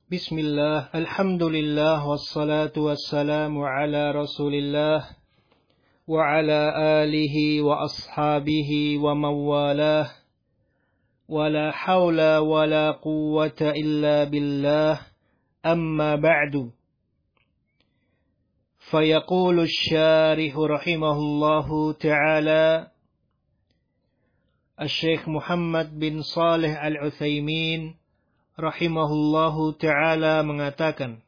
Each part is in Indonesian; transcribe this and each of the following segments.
Bismillah, alhamdulillah, wassalatu wassalamu ala rasulillah, wa ala alihi wa ashabihi wa mawalah, wa la hawla wa la quwwata illa billah, amma ba'du. Fayaqulu syarihu rahimahullahu ta'ala, Al-Syeikh Muhammad bin Salih Al-Utsaimin rahimahullahu ta'ala mengatakan,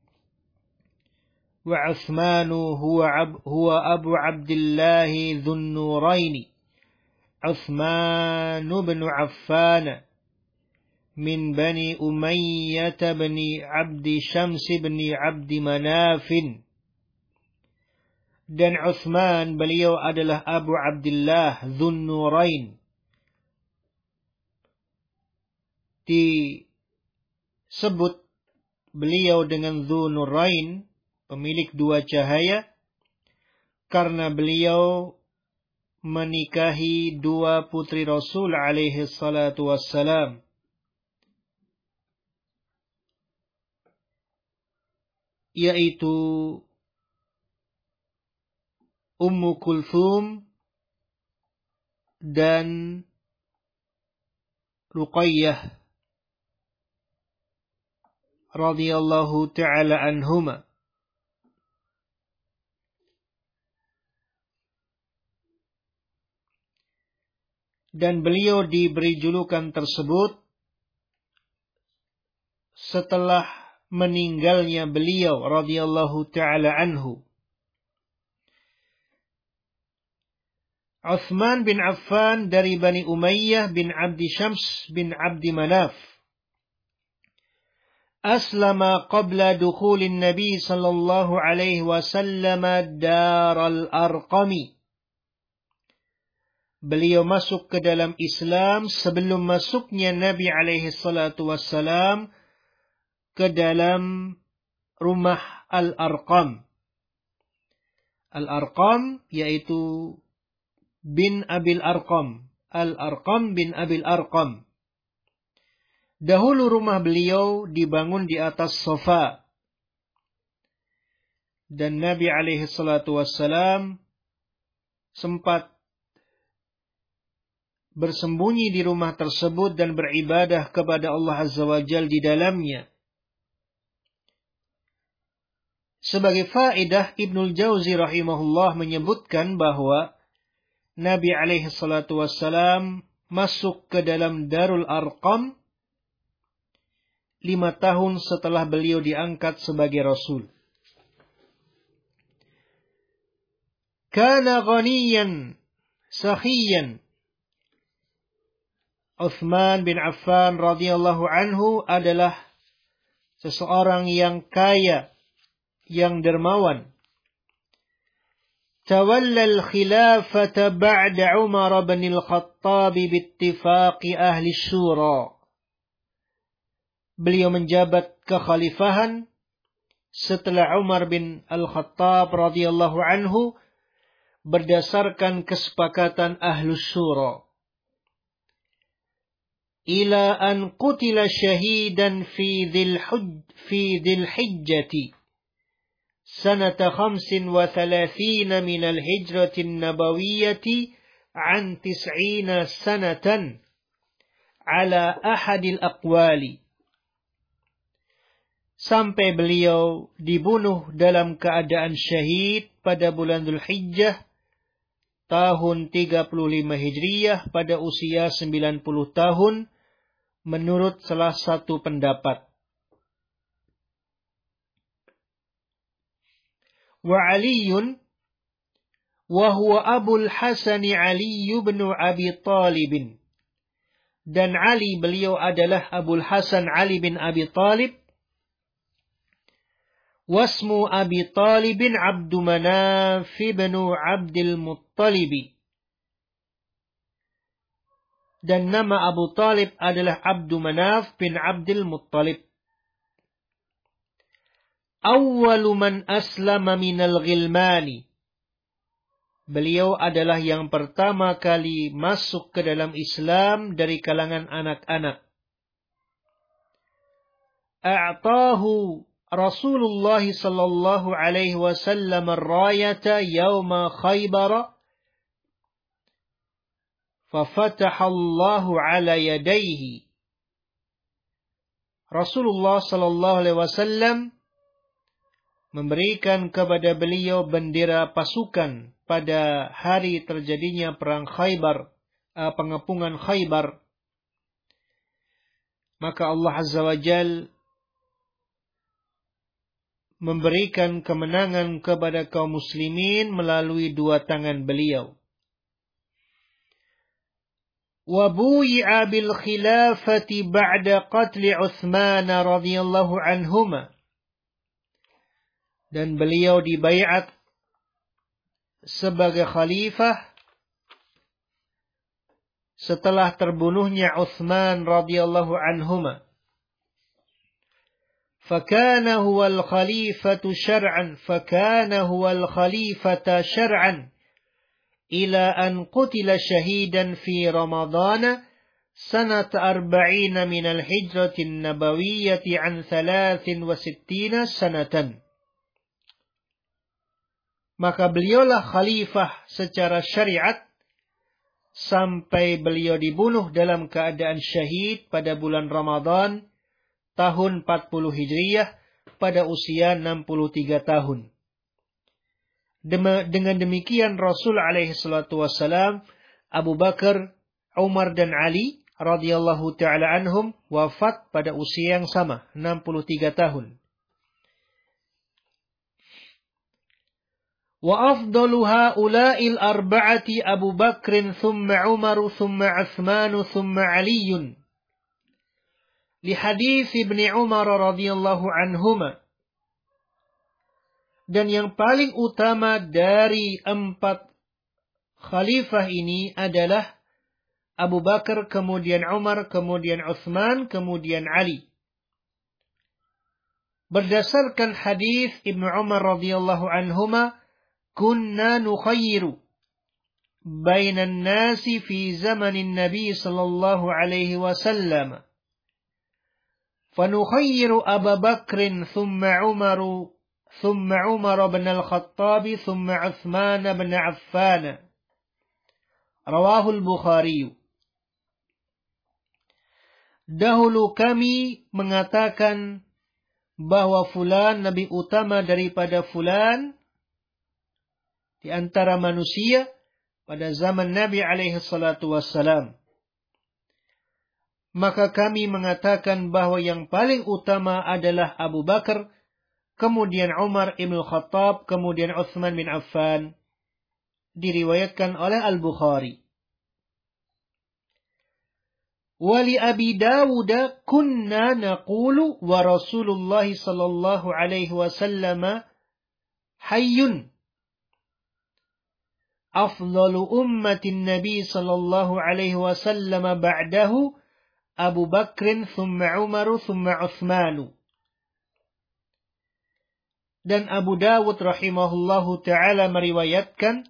wa Uthmanu huwa Abu Abdullah Dzun Nuraini Uthman bin Affan min Bani Umayyah bin Abdi Syams bin Abdi Manaf. Dan Uthman, beliau adalah Abu Abdullah Dzun Nurain, disebut beliau dengan Dzu Nurain, pemilik dua cahaya, karena beliau menikahi dua putri Rasul alaihi salatu wassalam, yaitu Ummu Kulthum dan Ruqayyah radhiyallahu ta'ala anhuma. Dan beliau diberi julukan tersebut setelah meninggalnya beliau radhiyallahu ta'ala anhu. Uthman bin Affan dari Bani Umayyah bin Abdi Syams bin Abdi Manaf. Aslama qabla dukhulin Nabi sallallahu alaihi wasallam Darul Arqami. Beliau masuk ke dalam Islam sebelum masuknya Nabi alaihi salatu wassalam ke dalam rumah Al-Arqam. Al-Arqam yaitu bin Abil Arqam. Al-Arqam bin Abil Arqam. Dahulu rumah beliau dibangun di atas sofa. Dan Nabi alaihi salatu wassalam sempat bersembunyi di rumah tersebut dan beribadah kepada Allah Azza wa Jalla di dalamnya. Sebagai faedah, Ibnul Jauzi rahimahullah menyebutkan bahwa Nabi alaihi salatu wassalam masuk ke dalam Darul Arqam 5 tahun setelah beliau diangkat sebagai Rasul. Kana ghaniyan sakhiyan. Uthman bin Affan radhiyallahu anhu adalah seseorang yang kaya, yang dermawan. Tawalla al-khilafata ba'da Umar bin al-Khattab biittifaqi ahli syura. Beliau menjabat kekhalifahan setelah Umar bin Al-Khattab radhiyallahu anhu berdasarkan kesepakatan Ahlus Syura. Ila an qutila syahidan fi dhil hijjati sanata 35 min al-hijrati an-nabawiyyati an 90 sanatan ala ahadil aqwali. Sampai beliau dibunuh dalam keadaan syahid pada bulan Dzulhijjah tahun 35 Hijriyah pada usia 90 tahun menurut salah satu pendapat. Wa Aliyun wa huwa Abul Hasan Ali bin Abi Talib. Dan Ali, beliau adalah Abul Hasan Ali bin Abi Talib. Wasmu Abi Talib Abdu Manaf bin Abdul Muttalib. Dan nama Abu Talib adalah Abdu Manaf bin Abdul Muttalib. Awwalu man aslama minal ghilmani. Beliau adalah yang pertama kali masuk ke dalam Islam dari kalangan anak-anak. a'tahu Rasulullah sallallahu alaihi wasallam ar-rayata yawma Khaybar fafataha Allahu ala yadayhi. Rasulullah sallallahu alaihi wasallam memberikan kepada beliau bendera pasukan pada hari terjadinya perang Khaybar, pengepungan Khaybar. Maka Allah Azza wa Jal memberikan kemenangan kepada kaum muslimin melalui dua tangan beliau. Wa buyi'a bil khilafati ba'da qatli Uthman radhiyallahu anhuma. Dan beliau dibaiat sebagai khalifah setelah terbunuhnya Uthman radhiyallahu anhuma. فكان هو الخليفة شرعا إلى أن قتل شهيدا في رمضان سنة 40 من الهجرة النبوية عن 63 سنة. Maka beliaulah khalifah secara syariat sampai beliau dibunuh dalam keadaan syahid pada bulan Ramadan tahun 40 Hijriyah pada usia 63 tahun. Dengan demikian Rasul alaihi salatu wassalam, Abu Bakar, Umar dan Ali radhiyallahu ta'ala anhum wafat pada usia yang sama, 63 tahun. Wa afdalu haula'il arba'ati Abu Bakr thumma Umar thumma Uthman thumma Ali. Li hadits Ibni Umar radhiyallahu anhuma. Dan yang paling utama dari 4 khalifah ini adalah Abu Bakar, kemudian Umar, kemudian Uthman, kemudian Ali. Berdasarkan hadis Ibnu Umar radhiyallahu anhuma, kunna nukhayyiru bainan nasi fi zamanin Nabi sallallahu alaihi wasallam. فنخير أبا بكر ثم عمر بن الخطاب ثم عثمان بن عفان. رواه البخاري. Dahulu kami mengatakan bahwa fulan lebih utama daripada fulan di antara manusia pada zaman Nabi alaihi salatu wassalam. Maka kami mengatakan bahwa yang paling utama adalah Abu Bakar, kemudian Umar ibn Khattab, kemudian Uthman bin Affan. Diriwayatkan oleh Al-Bukhari. Wali Abi Dawud kunna naqulu wa Rasulullah sallallahu alaihi wasallam hayyun. Afdalu ummatin Nabi sallallahu alaihi wasallam ba'dahu Abu Bakrin thumma Umaru thumma Uthmanu. Dan Abu Dawud rahimahullahu ta'ala meriwayatkan,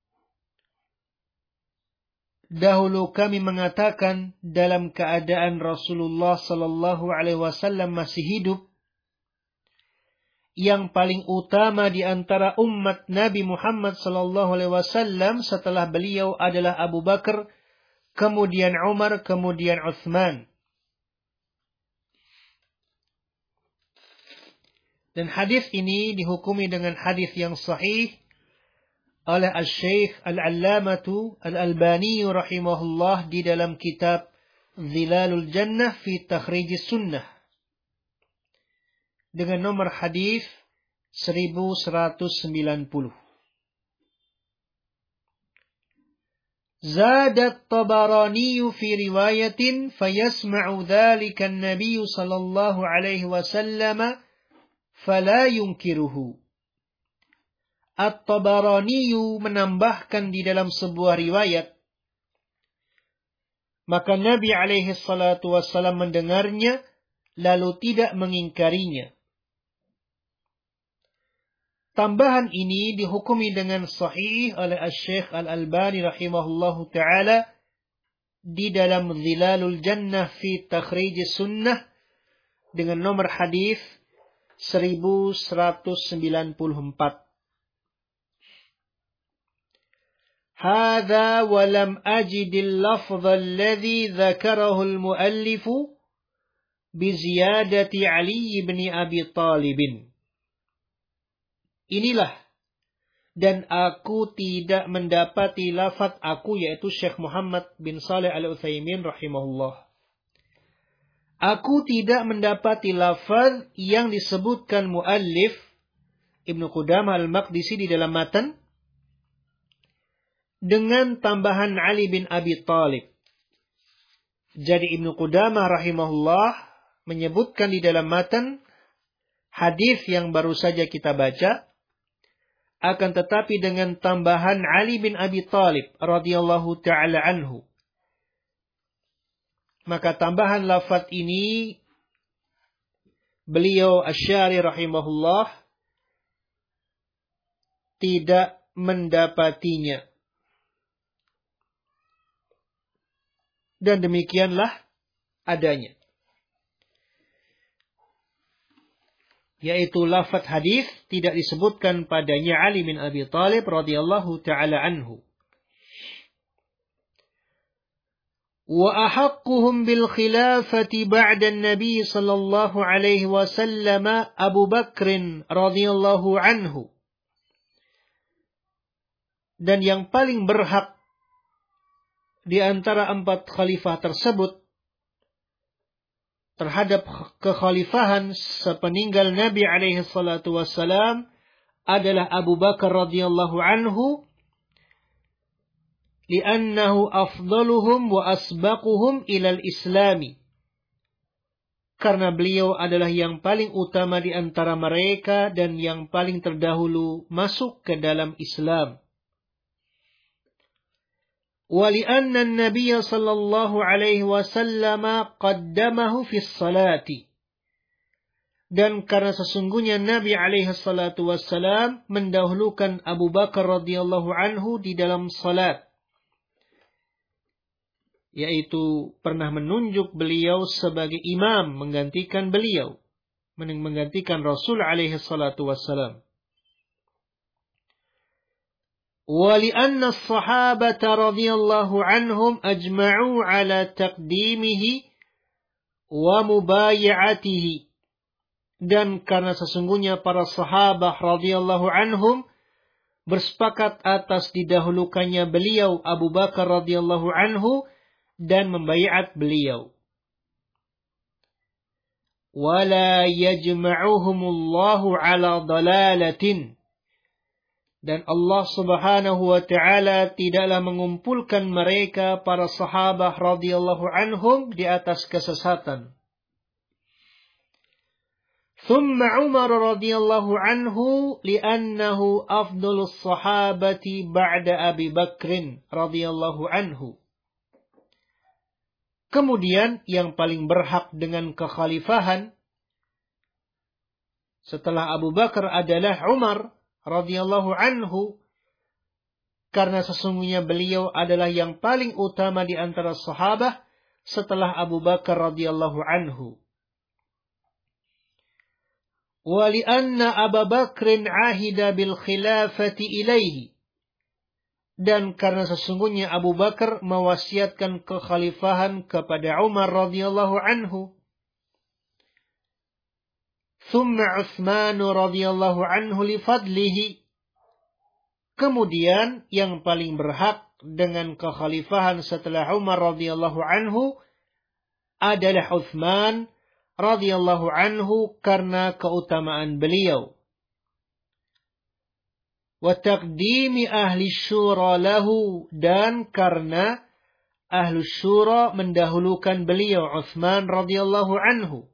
dahulu kami mengatakan dalam keadaan Rasulullah sallallahu alaihi wasallam masih hidup, yang paling utama di antara umat Nabi Muhammad sallallahu alaihi wasallam setelah beliau adalah Abu Bakar, kemudian Umar, kemudian Uthman. Dan hadis ini dihukumi dengan hadis yang sahih oleh Al-Syeikh Al-Allamatu Al-Albani rahimahullah di dalam kitab Zilalul Jannah fi Takhrijis Sunnah dengan nomor hadis 1190. زاد الطبراني في رواية فيسمع ذلك النبي صلى الله عليه وسلم فلا ينكره. At-Tabarani menambahkan di dalam sebuah riwayat, maka Nabi alaihi salatu wassalam mendengarnya lalu tidak mengingkarinya. Tambahan ini dihukumi dengan sahih oleh Al-Syeikh Al-Albani rahimahullahu ta'ala di dalam Zilalul Jannah fi Takhrijis Sunnah dengan nomor hadis 1194. هذا ولم أجد اللفظ الذي ذكره المؤلف بزيادة علي بن أبي طالب. Inilah, dan aku tidak mendapati lafaz aku, yaitu Syekh Muhammad bin Shalih Al-Utsaimin rahimahullah. Aku tidak mendapati lafaz yang disebutkan muallif Ibnu Qudamah Al-Maqdisi di dalam matan dengan tambahan Ali bin Abi Thalib. Jadi Ibnu Qudamah rahimahullah menyebutkan di dalam matan hadis yang baru saja kita baca, akan tetapi dengan tambahan Ali bin Abi Thalib radhiyallahu taala anhu. Maka tambahan lafaz ini beliau Asy-Syari rahimahullah tidak mendapatinya. Dan demikianlah adanya. Yaitu lafaz hadis tidak disebutkan padanya Ali bin Abi Thalib radhiyallahu taala anhu. Wa ahaqquhum bil khilafati ba'da an-nabi sallallahu alaihi wasallam Abu Bakr radhiyallahu anhu. Dan yang paling berhak di antara 4 khalifah tersebut terhadap kekhalifahan sepeninggal Nabi alaihi salatu wassalam adalah Abu Bakar radhiyallahu anhu, li'annahu afdaluhum wa asbaquhum ilal islami. Karena beliau adalah yang paling utama di antara mereka dan yang paling terdahulu masuk ke dalam Islam. ولأن النبي صلى الله عليه وسلم قدمه في الصلاة. Dan karena sesungguhnya Nabi alaihi salatu wassalam mendahulukan Abu Bakar radhiyallahu anhu di dalam salat. Yaitu pernah menunjuk beliau sebagai imam, menggantikan beliau, menggantikan Rasul alaihi salatu wassalam. ولأن الصحابة رضي الله عنهم أجمعوا على تقديمه ومبايعته. Dan karena sesungguhnya para sahabat radhiyallahu anhum bersepakat atas didahulukannya beliau Abu Bakar radhiyallahu anhu dan membaiat beliau. ولا يجمعهم الله على ضلالة. Dan Allah subhanahu wa ta'ala tidaklah mengumpulkan mereka para sahabat radhiyallahu anhum di atas kesesatan. ثم عمر radhiyallahu anhu li'annahu afdalus sahabati ba'da Abi Bakrin radhiyallahu anhu. Kemudian yang paling berhak dengan kekhalifahan setelah Abu Bakar adalah Umar radhiyallahu anhu, karena sesungguhnya beliau adalah yang paling utama di antara sahabat setelah Abu Bakar radhiyallahu anhu. Wa li'anna Abu Bakr ahida bil khilafati ilaihi. Dan karena sesungguhnya Abu Bakar mewasiatkan kekhalifahan kepada Umar radhiyallahu anhu. ثم عثمان radhiyallahu anhu lifadlihi. Kemudian yang paling berhak dengan kekhalifahan setelah Umar radhiyallahu anhu adalah Utsman radhiyallahu anhu karena keutamaan beliau. Wa taqdimi ahli syura lahu, dan karena ahli syura mendahulukan beliau Utsman radhiyallahu anhu.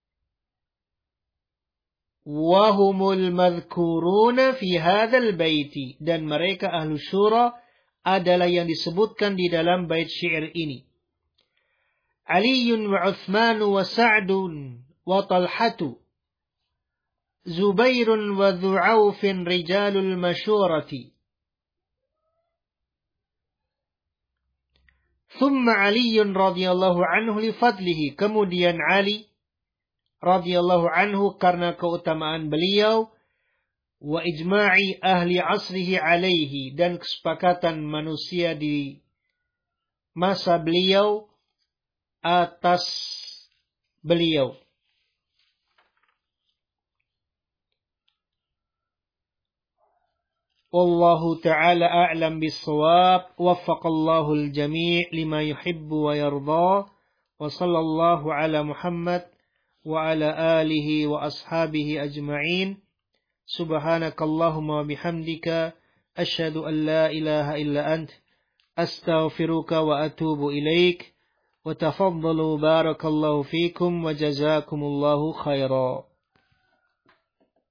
Wahumul madhkuruna fi hadzal baiti, dan mereka ahlu syura adalah yang disebutkan di dalam bait syair ini. Aliyun wa Utsman wa Sa'dun wa Talhatu, Zubairun wa Dhu Aufin rijalul masyurati. Thumma Aliyun radhiyallahu anhu li fadlihi. Kemudian Ali radhiyallahu anhu karena keutamaan beliau, wa ijma'i ahli asrihi alaihi, dan kesepakatan manusia di masa beliau atas beliau. Wallahu ta'ala a'lam bis-shawab. Waffaqallahu al-jami' lima yuhibbu wa yarda. Wa sallallahu ala Muhammad wa ala alihi wa ashabihi ajma'in. Subhanakallahumma wa bihamdika asyhadu an la ilaha illa ant astaghfiruka wa atubu ilaik. Wa tafaddalu barakallahu fikum wa jazakumullahu khairan.